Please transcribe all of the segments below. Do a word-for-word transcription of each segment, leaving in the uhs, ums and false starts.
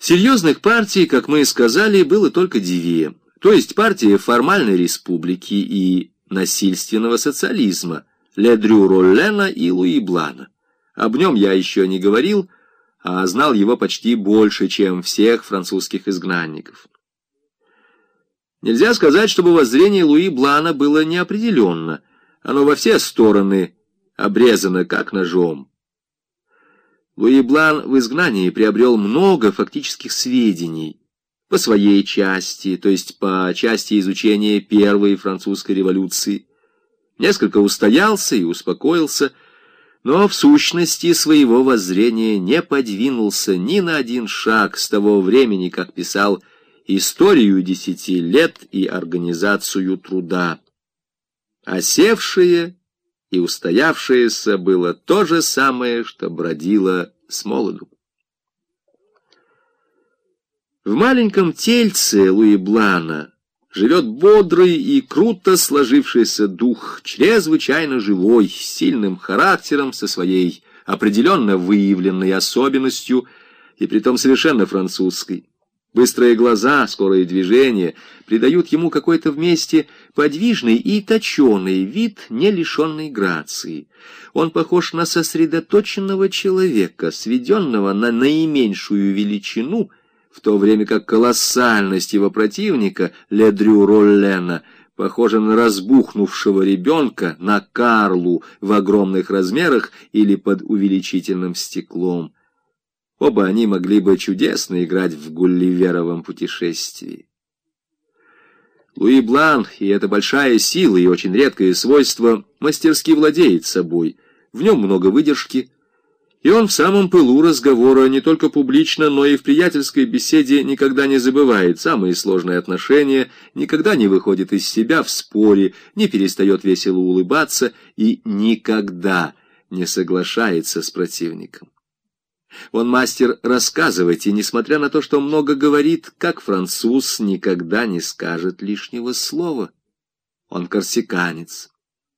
Серьезных партий, как мы и сказали, было только две, то есть партия формальной республики и насильственного социализма, Ледрю Роллена и Луи Блана. Об нем я еще не говорил, а знал его почти больше, чем всех французских изгнанников. Нельзя сказать, чтобы воззрение Луи Блана было неопределенно. Оно во все стороны обрезано, как ножом. Луи Блан в изгнании приобрел много фактических сведений по своей части, то есть по части изучения Первой французской революции. Несколько устоялся и успокоился, но в сущности своего воззрения не подвинулся ни на один шаг с того времени, как писал «Историю десяти лет и организацию труда». Осевшее и устоявшееся было то же самое, что бродило с молоду. В маленьком тельце Луи Блана живет бодрый и круто сложившийся дух, чрезвычайно живой, с сильным характером, со своей определенно выявленной особенностью, и притом совершенно французской. Быстрые глаза, скорые движения придают ему какой-то вместе подвижный и точеный вид, не лишенный грации. Он похож на сосредоточенного человека, сведенного на наименьшую величину, в то время как колоссальность его противника, Ледрю Роллена, похожа на разбухнувшего ребенка, на Карлу в огромных размерах или под увеличительным стеклом. Оба они могли бы чудесно играть в Гулливеровом путешествии. Луи Блан, и это большая сила и очень редкое свойство, мастерски владеет собой. В нем много выдержки, и он в самом пылу разговора не только публично, но и в приятельской беседе никогда не забывает самые сложные отношения, никогда не выходит из себя в споре, не перестает весело улыбаться и никогда не соглашается с противником. Он мастер рассказывать, и, несмотря на то, что много говорит, как француз, никогда не скажет лишнего слова. Он корсиканец.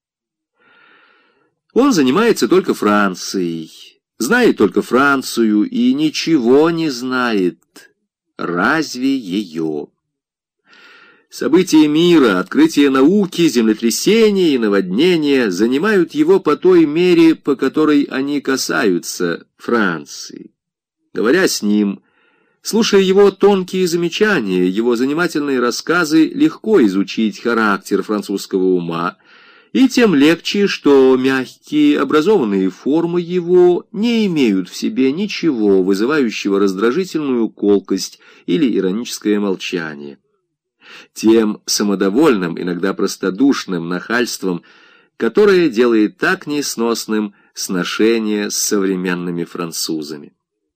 Он занимается только Францией, знает только Францию и ничего не знает, разве ее. События мира, открытие науки, землетрясения и наводнения занимают его по той мере, по которой они касаются Франции. Говоря с ним, слушая его тонкие замечания, его занимательные рассказы, легко изучить характер французского ума, и тем легче, что мягкие, образованные формы его не имеют в себе ничего, вызывающего раздражительную колкость или ироническое молчание. Тем самодовольным, иногда простодушным нахальством, которое делает так несносным сношение с современными французами.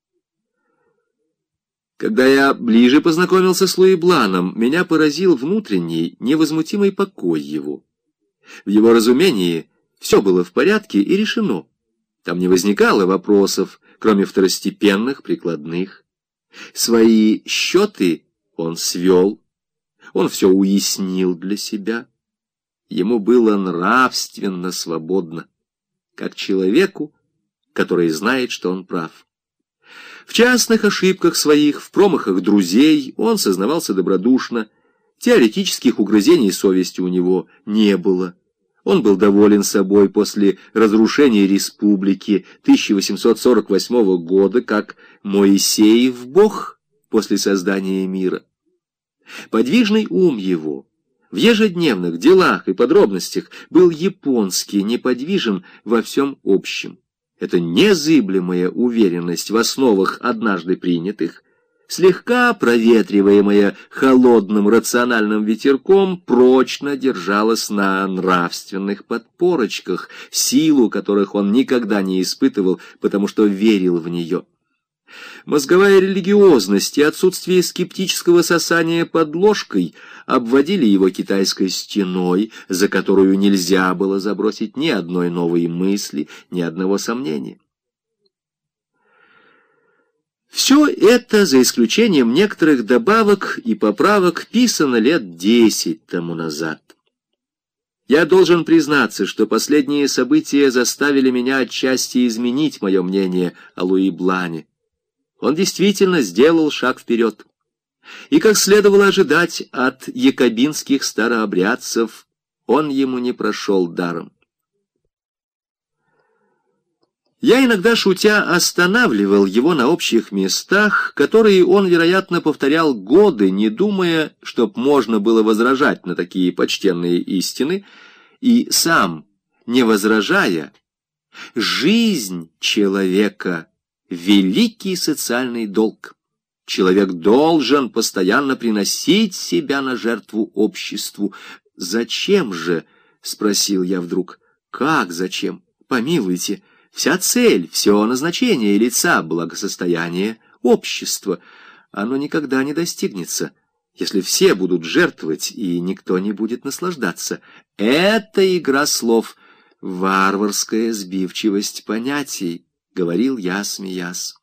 Когда я ближе познакомился с Луи Бланом, меня поразил внутренний, невозмутимый покой его. В его разумении все было в порядке и решено. Там не возникало вопросов, кроме второстепенных, прикладных. Свои счеты он свел, он все уяснил для себя. Ему было нравственно свободно, как человеку, который знает, что он прав. В частных ошибках своих, в промахах друзей он сознавался добродушно, теоретических угрызений совести у него не было. Он был доволен собой после разрушения республики тысяча восемьсот сорок восьмого года, как Моисеев Бог после создания мира. Подвижный ум его в ежедневных делах и подробностях был японский, неподвижен во всем общем. Эта незыблемая уверенность в основах однажды принятых, слегка проветриваемая холодным рациональным ветерком, прочно держалась на нравственных подпорочках, силу которых он никогда не испытывал, потому что верил в нее. Мозговая религиозность и отсутствие скептического сосания под ложкой обводили его китайской стеной, за которую нельзя было забросить ни одной новой мысли, ни одного сомнения. Все это, за исключением некоторых добавок и поправок, писано лет десять тому назад. Я должен признаться, что последние события заставили меня отчасти изменить мое мнение о Луи Блане. Он действительно сделал шаг вперед. И, как следовало ожидать от якобинских старообрядцев, он ему не прошел даром. Я иногда, шутя, останавливал его на общих местах, которые он, вероятно, повторял годы, не думая, чтоб можно было возражать на такие почтенные истины, и сам, не возражая, жизнь человека — великий социальный долг. Человек должен постоянно приносить себя на жертву обществу. «Зачем же?» — спросил я вдруг. «Как зачем? Помилуйте». Вся цель, все назначение лица, благосостояние общества, оно никогда не достигнется, если все будут жертвовать, и никто не будет наслаждаться. Это игра слов, варварская сбивчивость понятий, — говорил я, смеясь.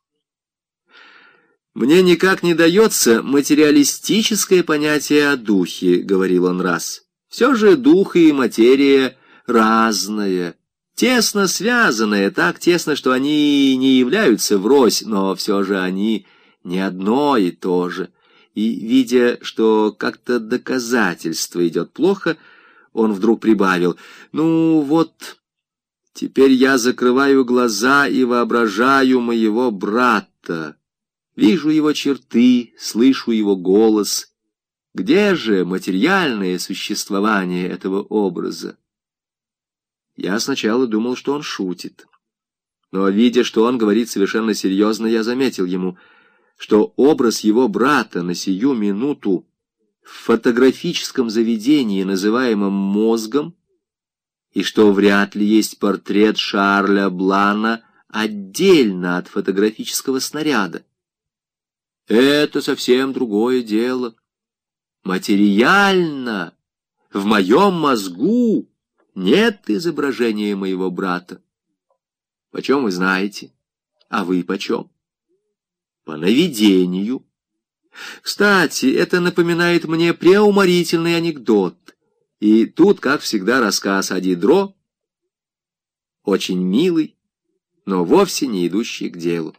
«Мне никак не дается материалистическое понятие о духе», — говорил он раз. «Все же дух и материя разное». Тесно связанные, так тесно, что они не являются врозь, но все же они не одно и то же. И, видя, что как-то доказательство идет плохо, он вдруг прибавил: «Ну вот, теперь я закрываю глаза и воображаю моего брата, вижу его черты, слышу его голос. Где же материальное существование этого образа?» Я сначала думал, что он шутит. Но, видя, что он говорит совершенно серьезно, я заметил ему, что образ его брата на сию минуту в фотографическом заведении, называемом мозгом, и что вряд ли есть портрет Шарля Блана отдельно от фотографического снаряда. Это совсем другое дело. Материально, в моем мозгу, нет изображения моего брата. Почем вы знаете? А вы почем? По наведению. Кстати, это напоминает мне преуморительный анекдот. И тут, как всегда, рассказ о Дидро, очень милый, но вовсе не идущий к делу.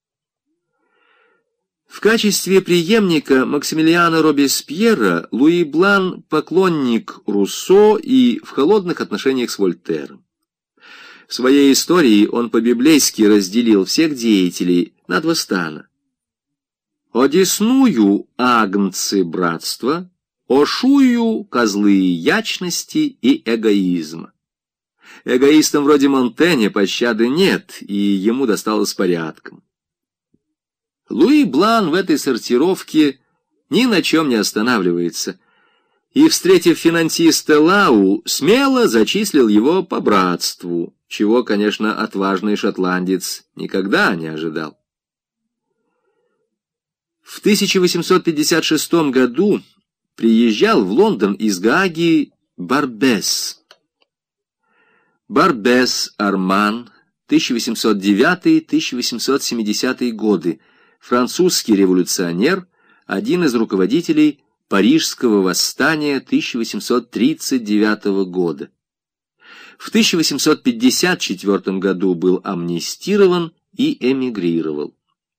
В качестве преемника Максимилиана Робеспьера Луи Блан — поклонник Руссо и в холодных отношениях с Вольтером. В своей истории он по-библейски разделил всех деятелей на два стана. «Одесную — агнцы братства, ошую — козлы ячности и эгоизма». Эгоистам вроде Монтэня пощады нет, и ему досталось порядком. Луи Блан в этой сортировке ни на чем не останавливается, и, встретив финансиста Лау, смело зачислил его по братству, чего, конечно, отважный шотландец никогда не ожидал. В тысяча восемьсот пятьдесят шестом году приезжал в Лондон из Гааги Барбес. Барбес Арман, тысяча восемьсот девятый — тысяча восемьсот семидесятые годы, французский революционер, один из руководителей Парижского восстания тысяча восемьсот тридцать девятого года. В тысяча восемьсот пятьдесят четвёртом году был амнистирован и эмигрировал.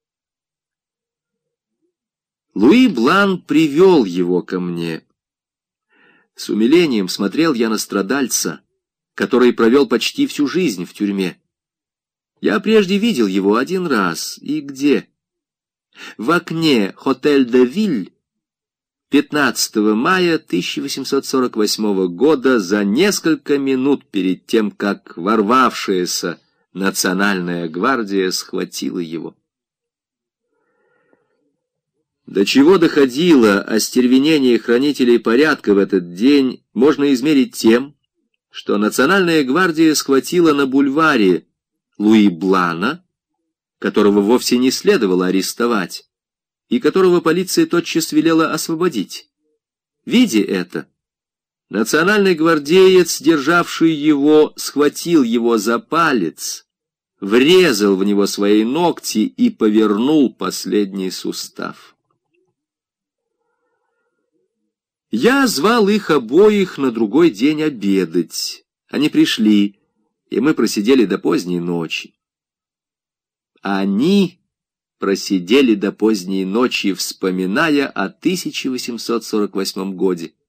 Луи Блан привел его ко мне. С умилением смотрел я на страдальца, который провел почти всю жизнь в тюрьме. Я прежде видел его один раз, и где? В окне «Хотель де Виль» пятнадцатого мая тысяча восемьсот сорок восьмого года, за несколько минут перед тем, как ворвавшаяся национальная гвардия схватила его. До чего доходило остервенение хранителей порядка в этот день, можно измерить тем, что национальная гвардия схватила на бульваре Луи Блана, которого вовсе не следовало арестовать, и которого полиция тотчас велела освободить. Видя это, национальный гвардеец, державший его, схватил его за палец, врезал в него свои ногти и повернул последний сустав. Я звал их обоих на другой день обедать. Они пришли, и мы просидели до поздней ночи. Они просидели до поздней ночи, вспоминая о тысяча восемьсот сорок восьмом годе.